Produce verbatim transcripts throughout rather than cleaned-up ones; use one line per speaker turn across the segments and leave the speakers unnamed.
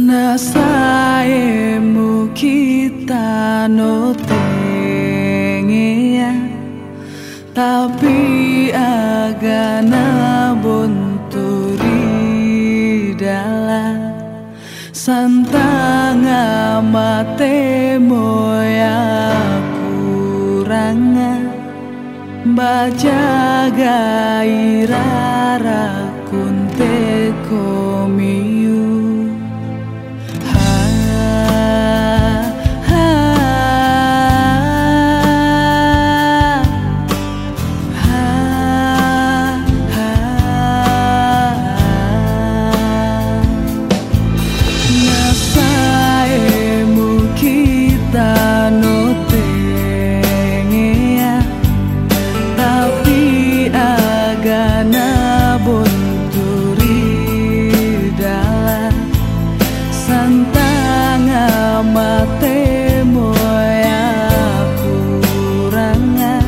Nasaemu kita no tengea, tapi agana bonturi dala santanga mate moya kuranga bajaga irara kunte komiu. Mate moya kuranga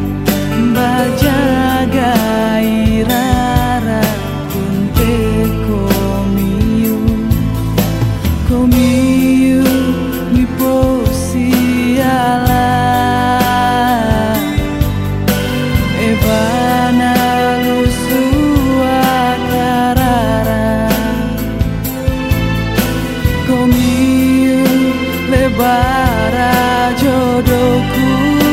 bajaga irara kunte komiu komiu mi posiala evana lusua karara komiu lebara jodohku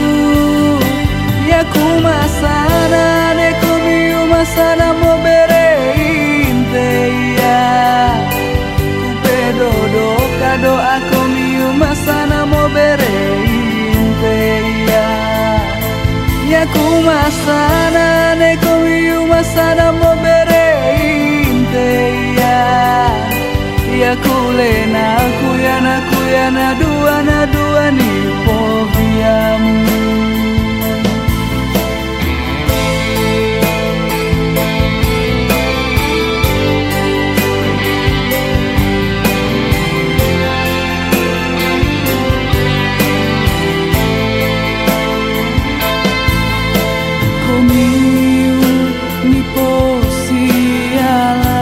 ya ku masana ne komiu masana mo bereinte ya ku pedodo kado komiu masana mo bereinte ya ya ku masana ne komiu masana mo bereinte ya ya kulena kuyana kuyana dua na dua ni poviamu. Komiu ni posiala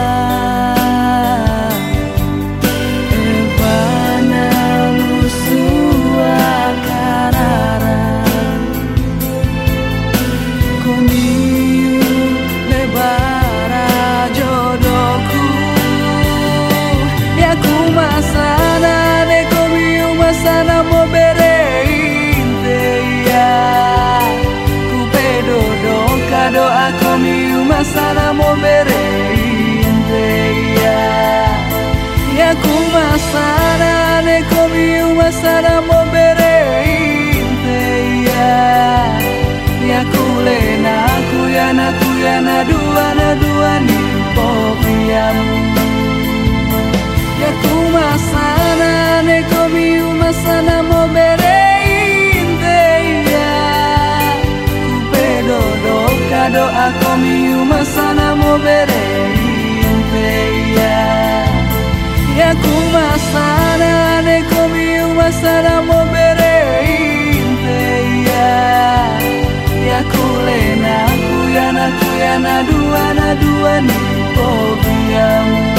masana ne komiu masana mo bereinte ya ku pedodo kado komiu masana mo bereinte ya ya ku masana ne komiu masana mo bereinte ya ya kulena kuyana kuyana dua na dua ni poviamu. Ya ku masana ne komiu masana mo bereinte ya ku pedodo kado komiu masana mo bereinte ya ya ku masana ne komiu masana mo bereinte ya ya kulena kuyana kuyana dua na dua ni poviamu.